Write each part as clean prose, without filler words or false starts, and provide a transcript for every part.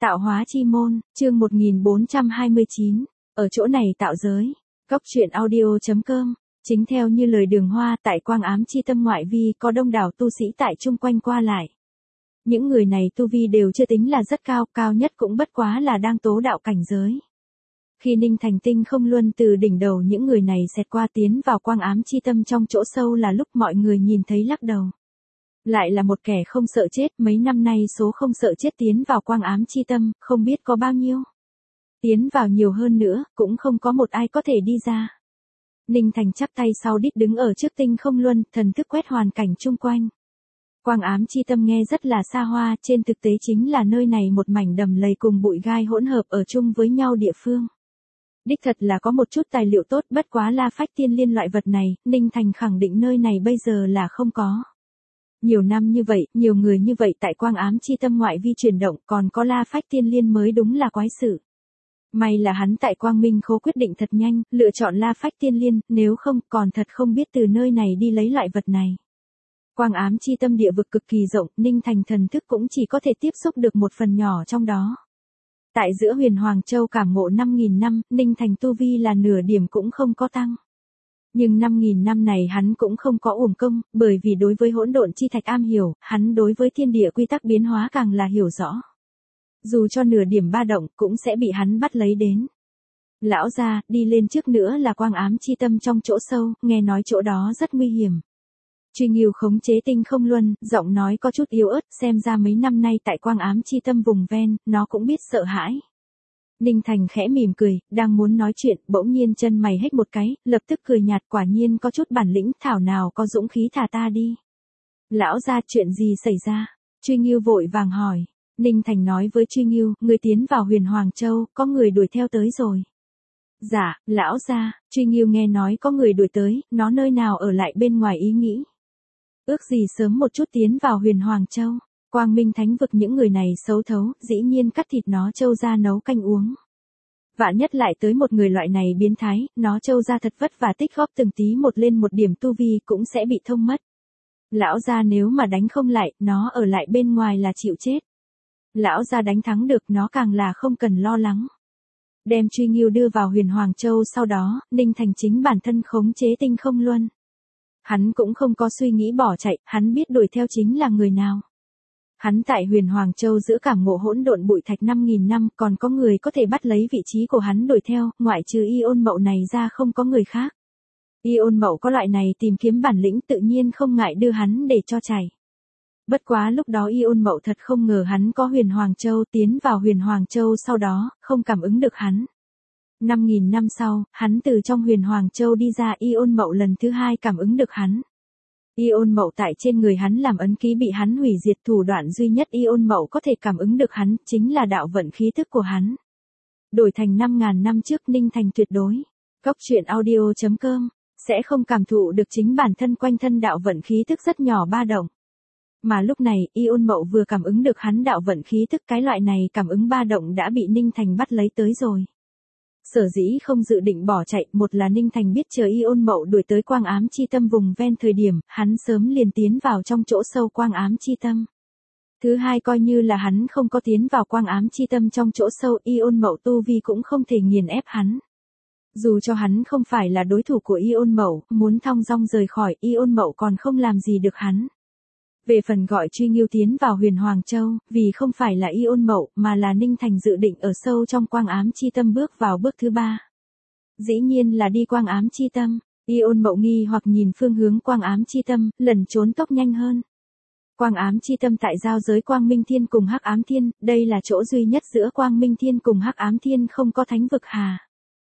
Tạo hóa chi môn, chương 1429, ở chỗ này tạo giới. Góc truyện audio.com. Chính theo như lời Đường Hoa, tại Quang Ám Chi Tâm ngoại vi có đông đảo tu sĩ tại chung quanh qua lại. Những người này tu vi đều chưa tính là rất cao, cao nhất cũng bất quá là đang tố đạo cảnh giới. Khi Ninh Thành Tinh không luân từ đỉnh đầu những người này xẹt qua tiến vào Quang Ám Chi Tâm trong chỗ sâu là lúc mọi người nhìn thấy lắc đầu. Lại là một kẻ không sợ chết, mấy năm nay số không sợ chết tiến vào Quang Ám Chi Tâm, không biết có bao nhiêu. Tiến vào nhiều hơn nữa, cũng không có một ai có thể đi ra. Ninh Thành chắp tay sau đít đứng ở trước tinh không luân, thần thức quét hoàn cảnh chung quanh. Quang Ám Chi Tâm nghe rất là xa hoa, trên thực tế chính là nơi này một mảnh đầm lầy cùng bụi gai hỗn hợp ở chung với nhau địa phương. Đích thật là có một chút tài liệu tốt, bất quá La Phách Tiên Liên loại vật này, Ninh Thành khẳng định nơi này bây giờ là không có. Nhiều năm như vậy, nhiều người như vậy tại Quang Ám Chi Tâm ngoại vi chuyển động, còn có La Phách Tiên Liên mới đúng là quái sự. May là hắn tại Quang Minh Khố quyết định thật nhanh, lựa chọn La Phách Tiên Liên, nếu không, còn thật không biết từ nơi này đi lấy loại vật này. Quang Ám Chi Tâm địa vực cực kỳ rộng, Ninh Thành thần thức cũng chỉ có thể tiếp xúc được một phần nhỏ trong đó. Tại giữa Huyền Hoàng Châu cảm ngộ 5.000 năm, Ninh Thành tu vi là nửa điểm cũng không có tăng. Nhưng 5.000 năm này hắn cũng không có uổng công, bởi vì đối với hỗn độn chi thạch am hiểu, hắn đối với thiên địa quy tắc biến hóa càng là hiểu rõ. Dù cho nửa điểm ba động cũng sẽ bị hắn bắt lấy đến. Lão gia, đi lên trước nữa là Quang Ám Chi Tâm trong chỗ sâu, nghe nói chỗ đó rất nguy hiểm. Truy Nghiêu khống chế tinh không luân, giọng nói có chút yếu ớt, xem ra mấy năm nay tại Quang Ám Chi Tâm vùng ven, nó cũng biết sợ hãi. Ninh Thành khẽ mỉm cười, đang muốn nói chuyện, bỗng nhiên chân mày hếch một cái, lập tức cười nhạt, quả nhiên có chút bản lĩnh, thảo nào có dũng khí thả ta đi. Lão gia, chuyện gì xảy ra? Truy Nghiêu vội vàng hỏi. Ninh Thành nói với Truy Nghiêu, người tiến vào Huyền Hoàng Châu, có người đuổi theo tới rồi. Dạ, lão gia. Truy Nghiêu nghe nói có người đuổi tới, nó nơi nào ở lại bên ngoài ý nghĩ. Ước gì sớm một chút tiến vào Huyền Hoàng Châu. Quang Minh Thánh vực những người này xấu thấu, dĩ nhiên cắt thịt nó trâu ra nấu canh uống. Vạn nhất lại tới một người loại này biến thái, nó trâu ra thật vất và tích góp từng tí một lên một điểm tu vi cũng sẽ bị thông mất. Lão gia nếu mà đánh không lại, nó ở lại bên ngoài là chịu chết. Lão gia đánh thắng được, nó càng là không cần lo lắng. Đem Truy Nghiêu đưa vào Huyền Hoàng Châu sau đó, Ninh Thành chính bản thân khống chế tinh không luân. Hắn cũng không có suy nghĩ bỏ chạy, hắn biết đuổi theo chính là người nào. Hắn tại Huyền Hoàng Châu giữa cảm ngộ hỗn độn bụi thạch 5.000 năm, còn có người có thể bắt lấy vị trí của hắn đuổi theo, ngoại trừ Iôn Mậu này ra không có người khác. Iôn Mậu có loại này tìm kiếm bản lĩnh tự nhiên không ngại đưa hắn để cho chạy. Bất quá lúc đó Iôn Mậu thật không ngờ hắn có Huyền Hoàng Châu, tiến vào Huyền Hoàng Châu sau đó, không cảm ứng được hắn. 5.000 năm sau, hắn từ trong Huyền Hoàng Châu đi ra, Iôn Mậu lần thứ hai cảm ứng được hắn. Iôn Mậu tại trên người hắn làm ấn ký bị hắn hủy diệt, thủ đoạn duy nhất Iôn Mậu có thể cảm ứng được hắn, chính là đạo vận khí thức của hắn. Đổi thành 5.000 năm trước, Ninh Thành tuyệt đối. Góc truyện audio.com, sẽ không cảm thụ được chính bản thân quanh thân đạo vận khí thức rất nhỏ ba động. Mà lúc này, Iôn Mậu vừa cảm ứng được hắn đạo vận khí thức, cái loại này cảm ứng ba động đã bị Ninh Thành bắt lấy tới rồi. Sở dĩ không dự định bỏ chạy, một là Ninh Thành biết chờ Iôn Mậu đuổi tới Quang Ám Chi Tâm vùng ven thời điểm, hắn sớm liền tiến vào trong chỗ sâu Quang Ám Chi Tâm. Thứ hai, coi như là hắn không có tiến vào Quang Ám Chi Tâm trong chỗ sâu, Iôn Mậu tu vi cũng không thể nghiền ép hắn. Dù cho hắn không phải là đối thủ của Iôn Mậu, muốn thong dong rời khỏi, Iôn Mậu còn không làm gì được hắn. Về phần gọi Truy Nghiêu tiến vào Huyền Hoàng Châu, vì không phải là Iôn Mậu, mà là Ninh Thành dự định ở sâu trong Quang Ám Chi Tâm bước vào bước thứ ba. Dĩ nhiên là đi Quang Ám Chi Tâm. Iôn Mậu nghi hoặc nhìn phương hướng Quang Ám Chi Tâm, lần trốn tốc nhanh hơn. Quang Ám Chi Tâm tại giao giới Quang Minh Thiên cùng Hắc Ám Thiên, đây là chỗ duy nhất giữa Quang Minh Thiên cùng Hắc Ám Thiên không có thánh vực hà.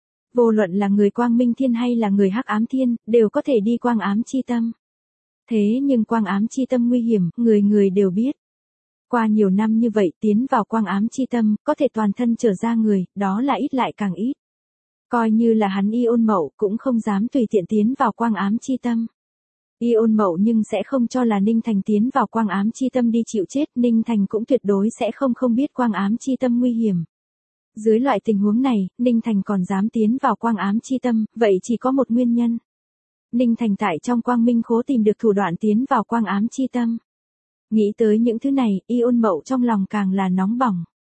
Vô luận là người Quang Minh Thiên hay là người Hắc Ám Thiên, đều có thể đi Quang Ám Chi Tâm. Thế nhưng Quang Ám Chi Tâm nguy hiểm, người người đều biết. Qua nhiều năm như vậy, tiến vào Quang Ám Chi Tâm, có thể toàn thân trở ra người, đó là ít lại càng ít. Coi như là hắn Iôn Mậu, cũng không dám tùy tiện tiến vào Quang Ám Chi Tâm. Iôn Mậu nhưng sẽ không cho là Ninh Thành tiến vào Quang Ám Chi Tâm đi chịu chết, Ninh Thành cũng tuyệt đối sẽ không biết Quang Ám Chi Tâm nguy hiểm. Dưới loại tình huống này, Ninh Thành còn dám tiến vào Quang Ám Chi Tâm, vậy chỉ có một nguyên nhân. Ninh Thành tại trong Quang Minh Khố tìm được thủ đoạn tiến vào Quang Ám Chi Tâm. Nghĩ tới những thứ này, Iôn Mậu trong lòng càng là nóng bỏng.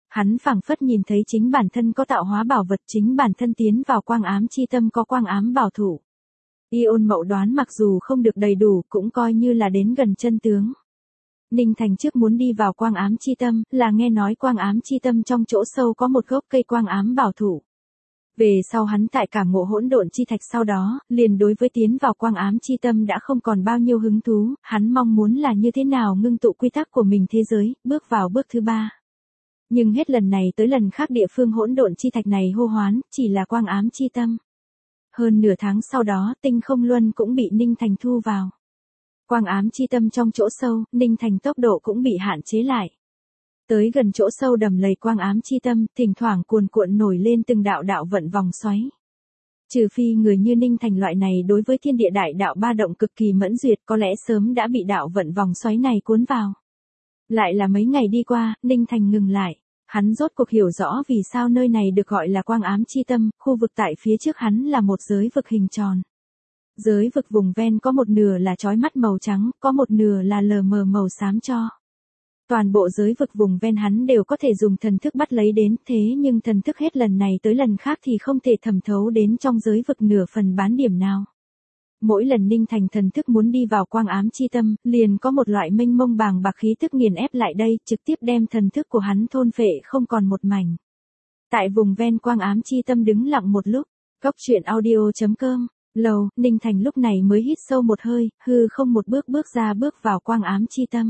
Hắn phảng phất nhìn thấy chính bản thân có tạo hóa bảo vật, chính bản thân tiến vào quang ám chi tâm có quang ám bảo thủ. Ion Mậu đoán mặc dù không được đầy đủ cũng coi như là đến gần chân tướng. Ninh Thành trước muốn đi vào quang ám chi tâm là nghe nói quang ám chi tâm trong chỗ sâu có một gốc cây quang ám bảo thủ. Về sau hắn tại cảm ngộ hỗn độn chi thạch sau đó, liền đối với tiến vào quang ám chi tâm đã không còn bao nhiêu hứng thú, hắn mong muốn là như thế nào ngưng tụ quy tắc của mình thế giới, bước vào bước thứ 3. Nhưng hết lần này tới lần khác địa phương hỗn độn chi thạch này hô hoán, chỉ là quang ám chi tâm. Hơn nửa tháng sau đó, tinh không luân cũng bị Ninh Thành thu vào. Quang ám chi tâm trong chỗ sâu, Ninh Thành tốc độ cũng bị hạn chế lại. Tới gần chỗ sâu đầm lầy quang ám chi tâm, thỉnh thoảng cuồn cuộn nổi lên từng đạo đạo vận vòng xoáy. Trừ phi người như Ninh Thành loại này đối với thiên địa đại đạo ba động cực kỳ mẫn duyệt có lẽ sớm đã bị đạo vận vòng xoáy này cuốn vào. Lại là mấy ngày đi qua, Ninh Thành ngừng lại. Hắn rốt cuộc hiểu rõ vì sao nơi này được gọi là quang ám chi tâm, khu vực tại phía trước hắn là một giới vực hình tròn. Giới vực vùng ven có một nửa là chói mắt màu trắng, có một nửa là lờ mờ màu xám cho. Toàn bộ giới vực vùng ven hắn đều có thể dùng thần thức bắt lấy đến, thế nhưng thần thức hết lần này tới lần khác thì không thể thẩm thấu đến trong giới vực nửa phần bán điểm nào. Mỗi lần Ninh Thành thần thức muốn đi vào quang ám chi tâm, liền có một loại mênh mông bàng bạc khí tức nghiền ép lại đây, trực tiếp đem thần thức của hắn thôn phệ không còn một mảnh. Tại vùng ven quang ám chi tâm đứng lặng một lúc, Cốc Truyện Audio.com, lầu, Ninh Thành lúc này mới hít sâu một hơi, hư không một bước bước ra bước vào quang ám chi tâm.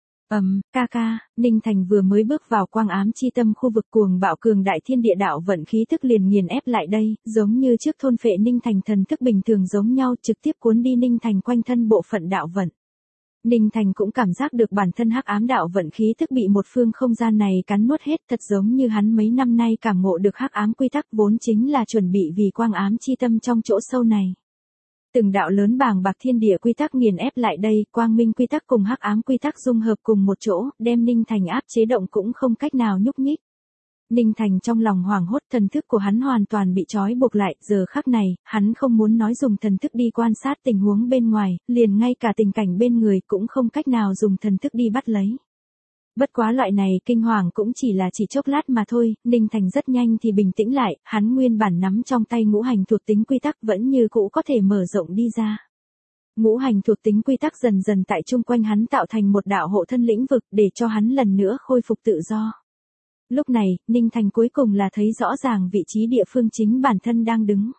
Ninh Thành vừa mới bước vào quang ám chi tâm khu vực cuồng bạo cường đại thiên địa đạo vận khí tức liền nghiền ép lại đây, giống như trước thôn phệ Ninh Thành thần thức bình thường giống nhau trực tiếp cuốn đi Ninh Thành quanh thân bộ phận đạo vận. Ninh Thành cũng cảm giác được bản thân hắc ám đạo vận khí tức bị một phương không gian này cắn nuốt hết, thật giống như hắn mấy năm nay cảm ngộ được hắc ám quy tắc vốn chính là chuẩn bị vì quang ám chi tâm trong chỗ sâu này. Từng đạo lớn bàng bạc thiên địa quy tắc nghiền ép lại đây, quang minh quy tắc cùng hắc ám quy tắc dung hợp cùng một chỗ, đem Ninh Thành áp chế động cũng không cách nào nhúc nhích. Ninh Thành trong lòng hoảng hốt, thần thức của hắn hoàn toàn bị trói buộc lại, giờ khắc này, hắn không muốn nói dùng thần thức đi quan sát tình huống bên ngoài, liền ngay cả tình cảnh bên người cũng không cách nào dùng thần thức đi bắt lấy. Bất quá loại này kinh hoàng cũng chỉ chốc lát mà thôi, Ninh Thành rất nhanh thì bình tĩnh lại, hắn nguyên bản nắm trong tay ngũ hành thuộc tính quy tắc vẫn như cũ có thể mở rộng đi ra. Ngũ hành thuộc tính quy tắc dần dần tại chung quanh hắn tạo thành một đạo hộ thân lĩnh vực để cho hắn lần nữa khôi phục tự do. Lúc này, Ninh Thành cuối cùng là thấy rõ ràng vị trí địa phương chính bản thân đang đứng.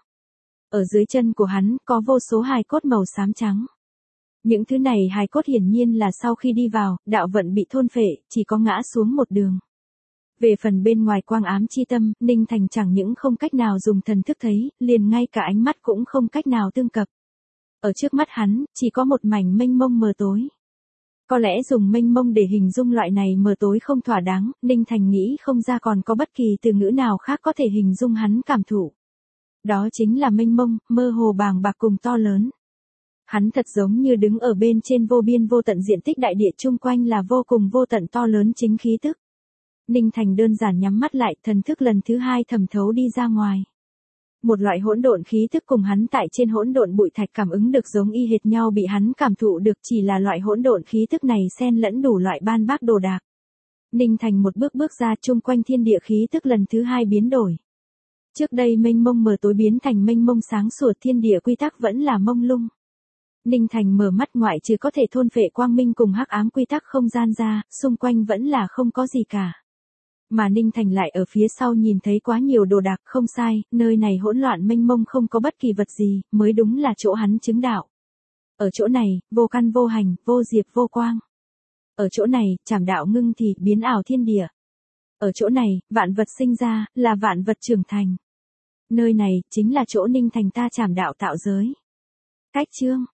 Ở dưới chân của hắn có vô số hài cốt màu xám trắng. Những thứ này hài cốt hiển nhiên là sau khi đi vào, đạo vận bị thôn phệ, chỉ có ngã xuống một đường. Về phần bên ngoài quang ám chi tâm, Ninh Thành chẳng những không cách nào dùng thần thức thấy, liền ngay cả ánh mắt cũng không cách nào tương cập. Ở trước mắt hắn, chỉ có một mảnh mênh mông mờ tối. Có lẽ dùng mênh mông để hình dung loại này mờ tối không thỏa đáng, Ninh Thành nghĩ không ra còn có bất kỳ từ ngữ nào khác có thể hình dung hắn cảm thụ. Đó chính là mênh mông, mơ hồ bàng bạc cùng to lớn. Hắn thật giống như đứng ở bên trên vô biên vô tận diện tích đại địa chung quanh là vô cùng vô tận to lớn chính khí tức. Ninh Thành đơn giản nhắm mắt lại, thần thức lần thứ 2 thẩm thấu đi ra ngoài. Một loại hỗn độn khí tức cùng hắn tại trên hỗn độn bụi thạch cảm ứng được giống y hệt nhau bị hắn cảm thụ được, chỉ là loại hỗn độn khí tức này xen lẫn đủ loại ban bác đồ đạc. Ninh Thành một bước bước ra, chung quanh thiên địa khí tức lần thứ 2 biến đổi. Trước đây mênh mông mờ tối biến thành mênh mông sáng sủa, thiên địa quy tắc vẫn là mông lung. Ninh Thành mở mắt, ngoại trừ có thể thôn phệ quang minh cùng hắc ám quy tắc không gian ra, xung quanh vẫn là không có gì cả. Mà Ninh Thành lại ở phía sau nhìn thấy quá nhiều đồ đạc, không sai, nơi này hỗn loạn mênh mông không có bất kỳ vật gì, mới đúng là chỗ hắn chứng đạo. Ở chỗ này, vô căn vô hành, vô diệp vô quang. Ở chỗ này, trảm đạo ngưng thì, biến ảo thiên địa. Ở chỗ này, vạn vật sinh ra, là vạn vật trưởng thành. Nơi này, chính là chỗ Ninh Thành ta trảm đạo tạo giới. Cách chương